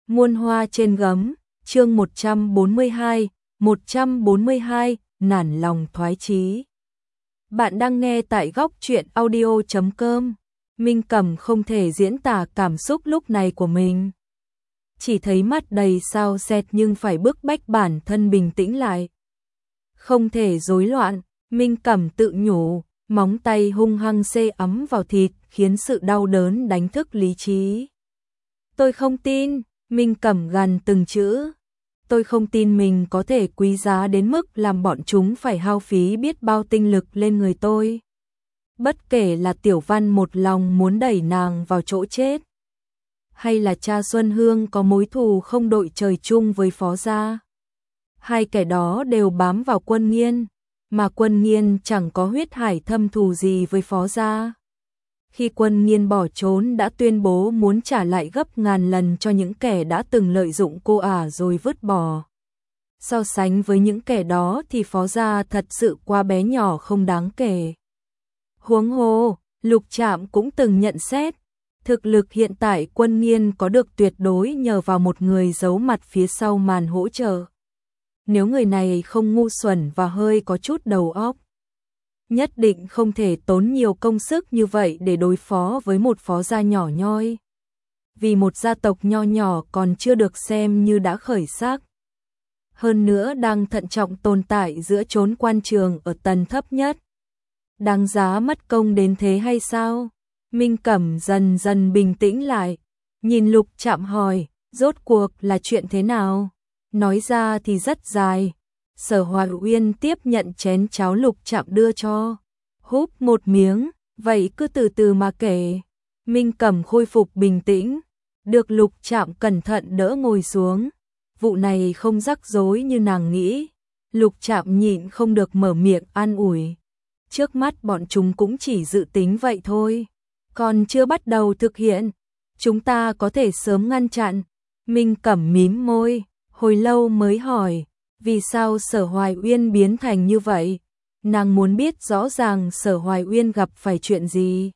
Muôn hoa trên gấm, chương 142, nản lòng thoái chí. Bạn đang nghe tại góc truyện audio.com. Minh Cẩm không thể diễn tả cảm xúc lúc này của mình. Chỉ thấy mắt đầy sao sét nhưng phải bức bách bản thân bình tĩnh lại. Không thể rối loạn, Minh Cẩm tự nhủ, móng tay hung hăng xê ấm vào thịt khiến sự đau đớn đánh thức lý trí. Tôi không tin, Minh Cẩm gằn từng chữ. Tôi không tin mình có thể quý giá đến mức làm bọn chúng phải hao phí biết bao tinh lực lên người tôi. Bất kể là Tiểu Văn một lòng muốn đẩy nàng vào chỗ chết, hay là cha Xuân Hương có mối thù không đội trời chung với Phó gia. Hai kẻ đó đều bám vào Quân Nghiên, mà Quân Nghiên chẳng có huyết hải thâm thù gì với Phó gia. Khi Quân Nghiên bỏ trốn đã tuyên bố muốn trả lại gấp ngàn lần cho những kẻ đã từng lợi dụng cô ả rồi vứt bỏ. So sánh với những kẻ đó thì Phó gia thật sự quá bé nhỏ không đáng kể. Huống hồ, Lục Trạm cũng từng nhận xét, thực lực hiện tại Quân Nghiên có được tuyệt đối nhờ vào một người giấu mặt phía sau màn hỗ trợ. Nếu người này không ngu xuẩn và hơi có chút đầu óc, nhất định không thể tốn nhiều công sức như vậy để đối phó với một Phó gia nhỏ nhoi. Vì một gia tộc nho nhỏ còn chưa được xem như đã khởi sắc. Hơn nữa đang thận trọng tồn tại giữa chốn quan trường ở tầng thấp nhất. Đáng giá mất công đến thế hay sao? Minh Cẩm dần dần bình tĩnh lại, nhìn Lục Trạm hỏi, rốt cuộc là chuyện thế nào? Nói ra thì rất dài. Sở Hoài Uyên tiếp nhận chén cháo Lục Trạm đưa cho, húp một miếng, vậy cứ từ từ mà kể. Minh Cẩm khôi phục bình tĩnh, được Lục Trạm cẩn thận đỡ ngồi xuống. Vụ này không rắc rối như nàng nghĩ. Lục Trạm nhịn không được mở miệng an ủi. Trước mắt bọn chúng cũng chỉ dự tính vậy thôi, còn chưa bắt đầu thực hiện. Chúng ta có thể sớm ngăn chặn. Minh Cẩm mím môi, hồi lâu mới hỏi, vì sao Sở Hoài Uyên biến thành như vậy? Nàng muốn biết rõ ràng Sở Hoài Uyên gặp phải chuyện gì,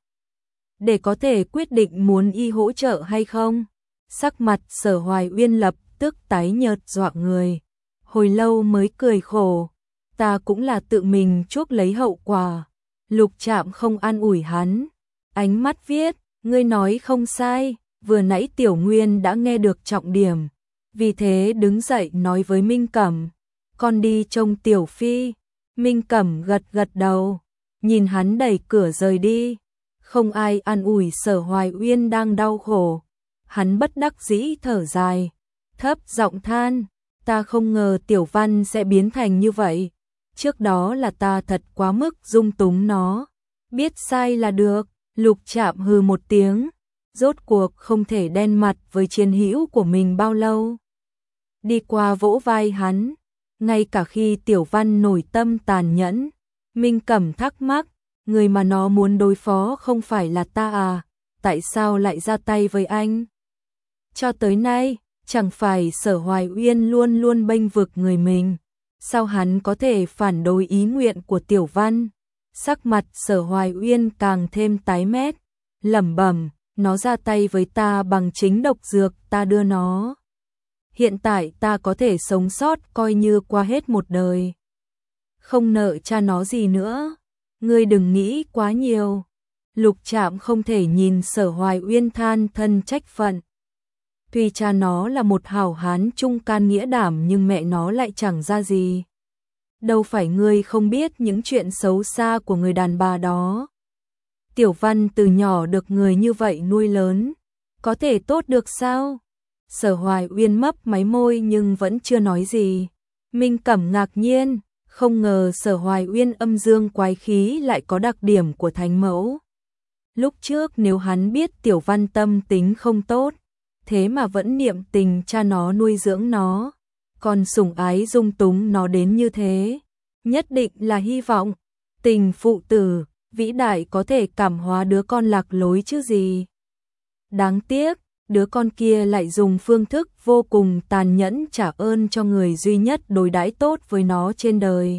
để có thể quyết định muốn y hỗ trợ hay không. Sắc mặt Sở Hoài Uyên lập tức tái nhợt dọa người, hồi lâu mới cười khổ, ta cũng là tự mình chuốc lấy hậu quả. Lục Trạm không an ủi hắn, ánh mắt viết, ngươi nói không sai, vừa nãy Tiểu Nguyên đã nghe được trọng điểm, vì thế đứng dậy nói với Minh Cẩm, con đi trông Tiểu Phi. Minh Cẩm gật gật đầu, nhìn hắn đẩy cửa rời đi. Không ai an ủi Sở Hoài Uyên đang đau khổ. Hắn bất đắc dĩ thở dài, thấp giọng than, ta không ngờ Tiểu Văn sẽ biến thành như vậy. Trước đó là ta thật quá mức dung túng nó. Biết sai là được. Lục Trạm hừ một tiếng, rốt cuộc không thể đen mặt với chiến hữu của mình bao lâu. Đi qua vỗ vai hắn, ngay cả khi Tiểu Văn nổi tâm tàn nhẫn, Minh Cẩm thắc mắc, người mà nó muốn đối phó không phải là ta à, tại sao lại ra tay với anh? Cho tới nay, chẳng phải Sở Hoài Uyên luôn luôn bênh vực người mình, sao hắn có thể phản đối ý nguyện của Tiểu Văn? Sắc mặt Sở Hoài Uyên càng thêm tái mét, lẩm bẩm, nó ra tay với ta bằng chính độc dược ta đưa nó. Hiện tại ta có thể sống sót coi như qua hết một đời. Không nợ cha nó gì nữa. Ngươi đừng nghĩ quá nhiều. Lục Trạm không thể nhìn Sở Hoài Uyên than thân trách phận. Tuy cha nó là một hảo hán trung can nghĩa đảm nhưng mẹ nó lại chẳng ra gì. Đâu phải ngươi không biết những chuyện xấu xa của người đàn bà đó. Tiểu Văn từ nhỏ được người như vậy nuôi lớn, có thể tốt được sao? Sở Hoài Uyên mấp máy môi nhưng vẫn chưa nói gì. Minh Cẩm ngạc nhiên, không ngờ Sở Hoài Uyên âm dương quái khí lại có đặc điểm của thánh mẫu. Lúc trước nếu hắn biết Tiểu Văn tâm tính không tốt, thế mà vẫn niệm tình cha nó nuôi dưỡng nó, còn sủng ái dung túng nó đến như thế, nhất định là hy vọng tình phụ tử vĩ đại có thể cảm hóa đứa con lạc lối chứ gì. Đáng tiếc, đứa con kia lại dùng phương thức vô cùng tàn nhẫn trả ơn cho người duy nhất đối đãi tốt với nó trên đời.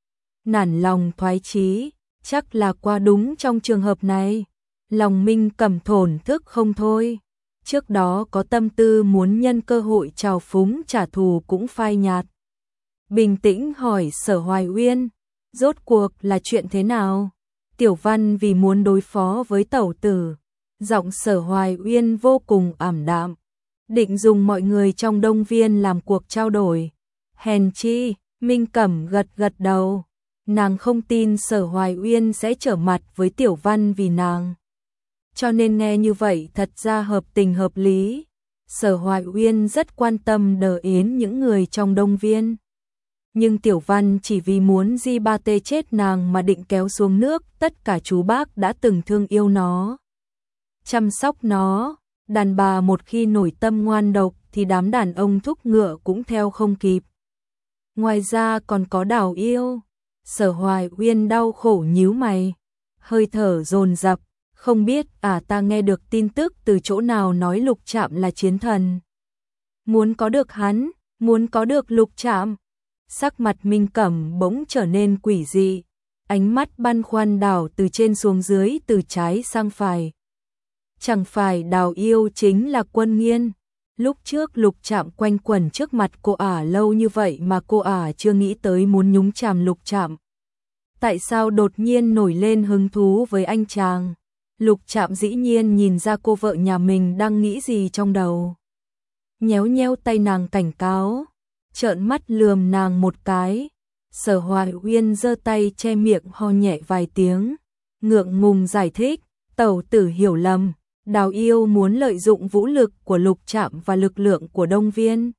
Nản lòng thoái chí, chắc là qua đúng trong trường hợp này. Lòng Minh Cẩm thổn thức không thôi. trước đó có tâm tư muốn nhân cơ hội trào phúng trả thù cũng phai nhạt. Bình tĩnh hỏi Sở Hoài Uyên, rốt cuộc là chuyện thế nào? Tiểu Văn vì muốn đối phó với tẩu tử, giọng Sở Hoài Uyên vô cùng ảm đạm, định dùng mọi người trong Đông Viên làm cuộc trao đổi. Hèn chi, Minh Cẩm gật gật đầu, nàng không tin Sở Hoài Uyên sẽ trở mặt với Tiểu Văn vì nàng. Cho nên nghe như vậy thật ra hợp tình hợp lý. Sở Hoài Uyên rất quan tâm đờ yến những người trong Đông Viên. Nhưng Tiểu Văn chỉ vì muốn Di Ba Tê chết nàng mà định kéo xuống nước tất cả chú bác đã từng thương yêu nó, chăm sóc nó. Đàn bà một khi nổi tâm ngoan độc thì đám đàn ông thúc ngựa cũng theo không kịp. Ngoài ra còn có Đào Yêu. Sở Hoài Uyên đau khổ nhíu mày, hơi thở dồn dập, không biết ta nghe được tin tức từ chỗ nào nói Lục Trạm là chiến thần. Muốn có được hắn, muốn có được Lục Trạm. Sắc mặt Minh Cẩm bỗng trở nên quỷ dị, ánh mắt băn khoăn đảo từ trên xuống dưới, từ trái sang phải. Chẳng phải Đào Yêu chính là Quân Nghiên? Lúc trước Lục Trạm quanh quẩn trước mặt cô lâu như vậy mà cô chưa nghĩ tới muốn nhúng chàm Lục Trạm. Tại sao đột nhiên nổi lên hứng thú với anh chàng? Lục Trạm dĩ nhiên nhìn ra cô vợ nhà mình đang nghĩ gì trong đầu. Nhéo nhéo tay nàng cảnh cáo, trợn mắt lườm nàng một cái. Sở Hoài Uyên giơ tay che miệng ho nhẹ vài tiếng, ngượng ngùng giải thích, tẩu tử hiểu lầm. Đào Yêu muốn lợi dụng vũ lực của Lục Trạm và lực lượng của Đông Viên.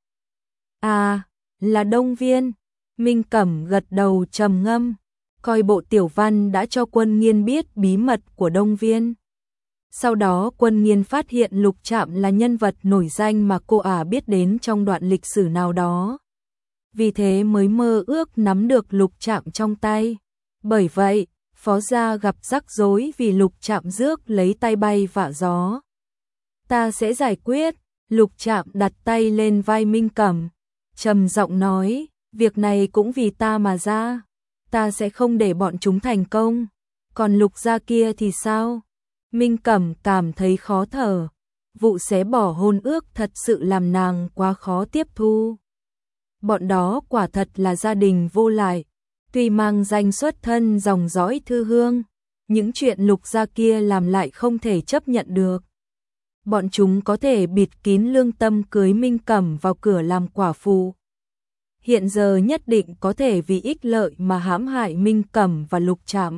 Là Đông Viên. Minh Cẩm gật đầu trầm ngâm, coi bộ Tiểu Văn đã cho Quân Nghiên biết bí mật của Đông Viên. Sau đó Quân Nghiên phát hiện Lục Trạm là nhân vật nổi danh mà cô biết đến trong đoạn lịch sử nào đó. Vì thế mới mơ ước nắm được Lục Trạm trong tay. Bởi vậy, Phó gia gặp rắc rối vì Lục Trạm rước lấy tay bay vạ gió. Ta sẽ giải quyết. Lục Trạm đặt tay lên vai Minh Cẩm, trầm giọng nói, việc này cũng vì ta mà ra. Ta sẽ không để bọn chúng thành công. Còn Lục gia kia thì sao? Minh Cẩm cảm thấy khó thở. Vụ xé bỏ hôn ước thật sự làm nàng quá khó tiếp thu. Bọn đó quả thật là gia đình vô lại. Tuy mang danh xuất thân dòng dõi Thư Hương, những chuyện Lục gia kia làm lại không thể chấp nhận được. Bọn chúng có thể bịt kín lương tâm cưới Minh Cẩm vào cửa làm quả phụ. Hiện giờ nhất định có thể vì ích lợi mà hãm hại Minh Cẩm và Lục Trạm.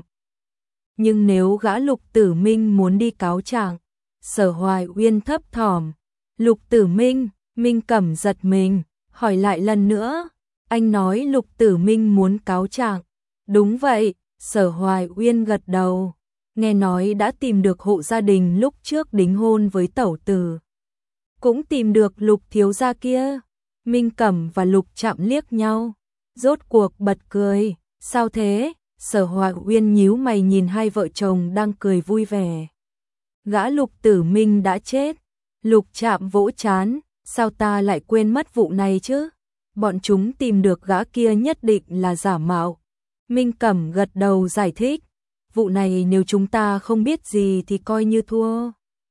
Nhưng nếu gã Lục Tử Minh muốn đi cáo trạng, Sở Hoài Uyên thấp thỏm. Lục Tử Minh, Minh Cẩm giật mình, hỏi lại lần nữa. Anh nói Lục Tử Minh muốn cáo trạng. Đúng vậy, Sở Hoài Uyên gật đầu. Nghe nói đã tìm được hộ gia đình lúc trước đính hôn với tẩu tử. Cũng tìm được Lục thiếu gia kia. Minh Cẩm và Lục Trạm liếc nhau, rốt cuộc bật cười. Sao thế? Sở Hoài Uyên nhíu mày nhìn hai vợ chồng đang cười vui vẻ. Gã Lục Tử Minh đã chết. Lục Trạm vỗ trán, sao ta lại quên mất vụ này chứ? Bọn chúng tìm được gã kia nhất định là giả mạo. Minh Cẩm gật đầu giải thích, vụ này nếu chúng ta không biết gì thì coi như thua.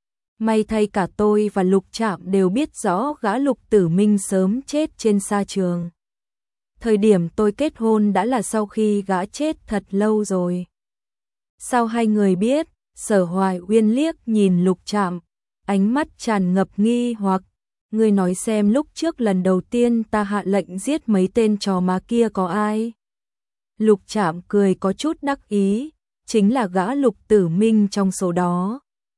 May thay cả tôi và Lục Trạm đều biết rõ gã Lục Tử Minh sớm chết trên sa trường. Thời điểm tôi kết hôn đã là sau khi gã chết thật lâu rồi. Sao hai người biết? Sở Hoài Uyên liếc nhìn Lục Trạm, ánh mắt tràn ngập nghi hoặc. Ngươi nói xem lúc trước lần đầu tiên ta hạ lệnh giết mấy tên chó má kia có ai? Lục Trạm cười có chút đắc ý, chính là gã Lục Tử Minh trong số đó.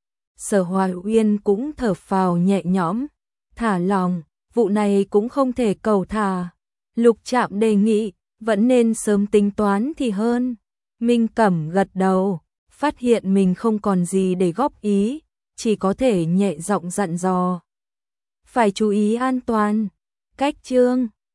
Sở Hoài Uyên cũng thở phào nhẹ nhõm, thả lòng, vụ này cũng không thể cầu thả. Lục Trạm đề nghị, vẫn nên sớm tính toán thì hơn. Minh Cẩm gật đầu, phát hiện mình không còn gì để góp ý, chỉ có thể nhẹ giọng dặn dò. Phải chú ý an toàn. Cách chương